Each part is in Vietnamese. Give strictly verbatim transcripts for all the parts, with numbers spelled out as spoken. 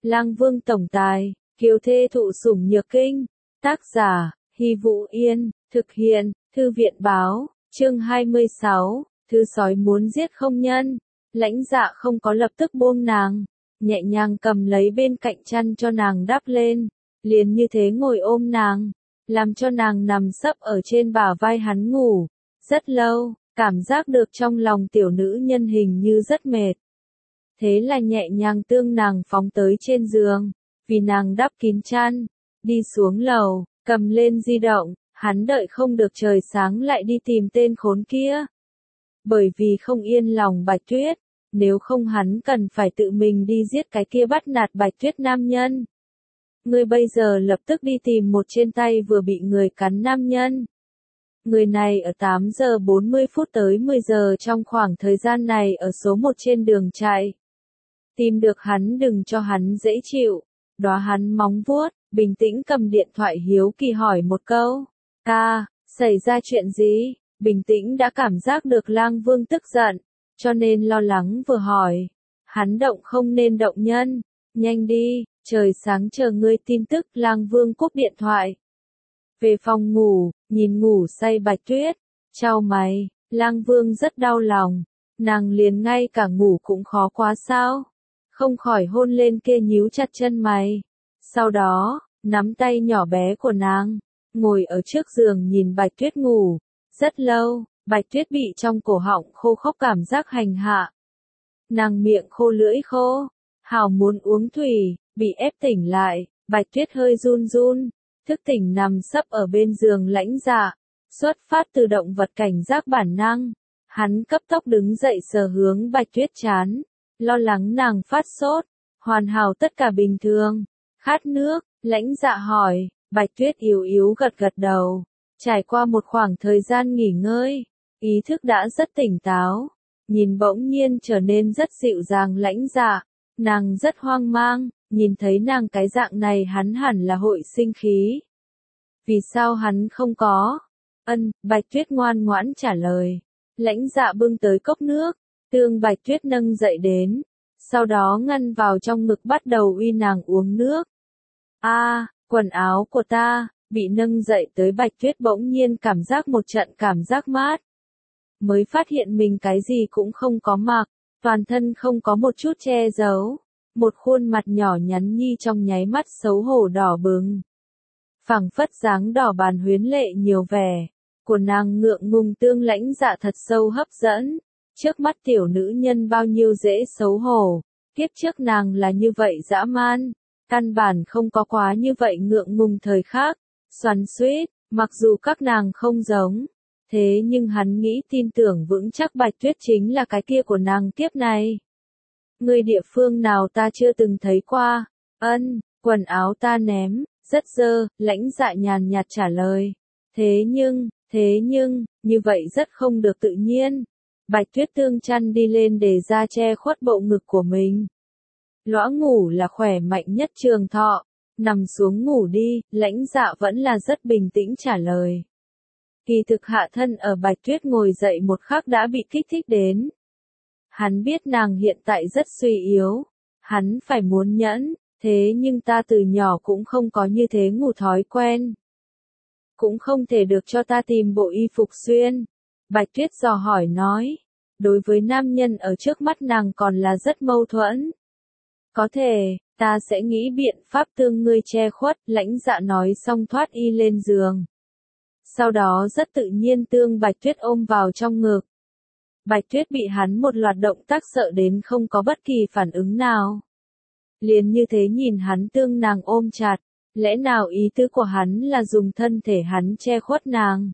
Lang Vương tổng tài, kiều thê thụ sủng nhược kinh. Tác giả, Hy Vũ Yên, thực hiện, Thư viện báo, chương hai mươi sáu, Thư sói muốn giết không nhân. Lãnh Dạ không có lập tức buông nàng, nhẹ nhàng cầm lấy bên cạnh chăn cho nàng đắp lên, liền như thế ngồi ôm nàng, làm cho nàng nằm sấp ở trên bả vai hắn ngủ. Rất lâu, cảm giác được trong lòng tiểu nữ nhân hình như rất mệt. Thế là nhẹ nhàng tương nàng phóng tới trên giường, vì nàng đắp kín chăn, đi xuống lầu, cầm lên di động, hắn đợi không được trời sáng lại đi tìm tên khốn kia. Bởi vì không yên lòng Bạch Tuyết, nếu không hắn cần phải tự mình đi giết cái kia bắt nạt Bạch Tuyết nam nhân. Ngươi bây giờ lập tức đi tìm một trên tay vừa bị người cắn nam nhân. Người này ở tám giờ bốn mươi phút tới mười giờ trong khoảng thời gian này ở số một trên đường chạy. Tìm được hắn đừng cho hắn dễ chịu, đóa hắn móng vuốt, bình tĩnh cầm điện thoại hiếu kỳ hỏi một câu. Ca, xảy ra chuyện gì? Bình tĩnh đã cảm giác được Lang Vương tức giận, cho nên lo lắng vừa hỏi. Hắn động không nên động nhân, nhanh đi, trời sáng chờ ngươi tin tức. Lang Vương cúp điện thoại. Về phòng ngủ, nhìn ngủ say Bạch Tuyết, chau mày, Lang Vương rất đau lòng, nàng liền ngay cả ngủ cũng khó quá sao? Không khỏi hôn lên kia nhíu chặt chân mày. Sau đó, nắm tay nhỏ bé của nàng, ngồi ở trước giường nhìn Bạch Tuyết ngủ. Rất lâu, Bạch Tuyết bị trong cổ họng khô khốc cảm giác hành hạ. Nàng miệng khô lưỡi khô, hào muốn uống thủy, bị ép tỉnh lại, Bạch Tuyết hơi run run, thức tỉnh nằm sấp ở bên giường Lãnh Dạ, xuất phát từ động vật cảnh giác bản năng. Hắn cấp tốc đứng dậy sờ hướng Bạch Tuyết trán, lo lắng nàng phát sốt, hoàn hảo tất cả bình thường. Khát nước, Lãnh Dạ hỏi, Bạch Tuyết yếu yếu gật gật đầu. Trải qua một khoảng thời gian nghỉ ngơi, ý thức đã rất tỉnh táo, nhìn bỗng nhiên trở nên rất dịu dàng Lãnh Dạ, nàng rất hoang mang, nhìn thấy nàng cái dạng này hắn hẳn là hội sinh khí. Vì sao hắn không có? Ân, Bạch Tuyết ngoan ngoãn trả lời. Lãnh Dạ bưng tới cốc nước, tương Bạch Tuyết nâng dậy đến, sau đó ngăn vào trong ngực bắt đầu uy nàng uống nước. A, à, quần áo của ta. Bị nâng dậy tới Bạch Tuyết bỗng nhiên cảm giác một trận cảm giác mát. Mới phát hiện mình cái gì cũng không có mặc, toàn thân không có một chút che giấu. Một khuôn mặt nhỏ nhắn nhi trong nháy mắt xấu hổ đỏ bừng. Phẳng phất dáng đỏ bàn huyến lệ nhiều vẻ, của nàng ngượng ngùng tương Lãnh Dạ thật sâu hấp dẫn. Trước mắt tiểu nữ nhân bao nhiêu dễ xấu hổ, kiếp trước nàng là như vậy dã man, căn bản không có quá như vậy ngượng ngùng thời khác. Xoắn xuýt, mặc dù các nàng không giống, thế nhưng hắn nghĩ tin tưởng vững chắc Bạch Tuyết chính là cái kia của nàng kiếp này. Người địa phương nào ta chưa từng thấy qua? Ân, quần áo ta ném, rất dơ, Lãnh Dạ nhàn nhạt trả lời. Thế nhưng, thế nhưng, như vậy rất không được tự nhiên. Bạch Tuyết tương chăn đi lên để ra che khuất bộ ngực của mình. Lõa ngủ là khỏe mạnh nhất trường thọ. Nằm xuống ngủ đi, Lãnh Dạ vẫn là rất bình tĩnh trả lời. Kỳ thực hạ thân ở Bạch Tuyết ngồi dậy một khắc đã bị kích thích đến. Hắn biết nàng hiện tại rất suy yếu, hắn phải muốn nhẫn, thế nhưng ta từ nhỏ cũng không có như thế ngủ thói quen. Cũng không thể được cho ta tìm bộ y phục xuyên. Bạch Tuyết dò hỏi nói, đối với nam nhân ở trước mắt nàng còn là rất mâu thuẫn. Có thể, ta sẽ nghĩ biện pháp tương ngươi che khuất, Lãnh Dạ nói xong thoát y lên giường. Sau đó rất tự nhiên tương Bạch Tuyết ôm vào trong ngực. Bạch Tuyết bị hắn một loạt động tác sợ đến không có bất kỳ phản ứng nào. Liền như thế nhìn hắn tương nàng ôm chặt, lẽ nào ý tứ của hắn là dùng thân thể hắn che khuất nàng.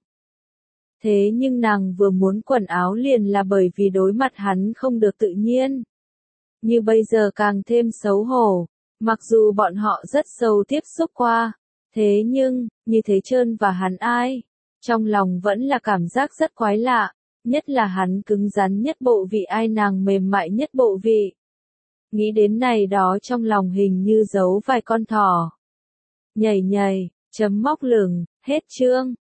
Thế nhưng nàng vừa muốn quần áo liền là bởi vì đối mặt hắn không được tự nhiên. Như bây giờ càng thêm xấu hổ, mặc dù bọn họ rất sâu tiếp xúc qua, thế nhưng, như thế trơn và hắn ai, trong lòng vẫn là cảm giác rất quái lạ, nhất là hắn cứng rắn nhất bộ vị ai nàng mềm mại nhất bộ vị. Nghĩ đến này đó trong lòng hình như giấu vài con thỏ. Nhảy nhảy, chấm móc lửng, hết chương.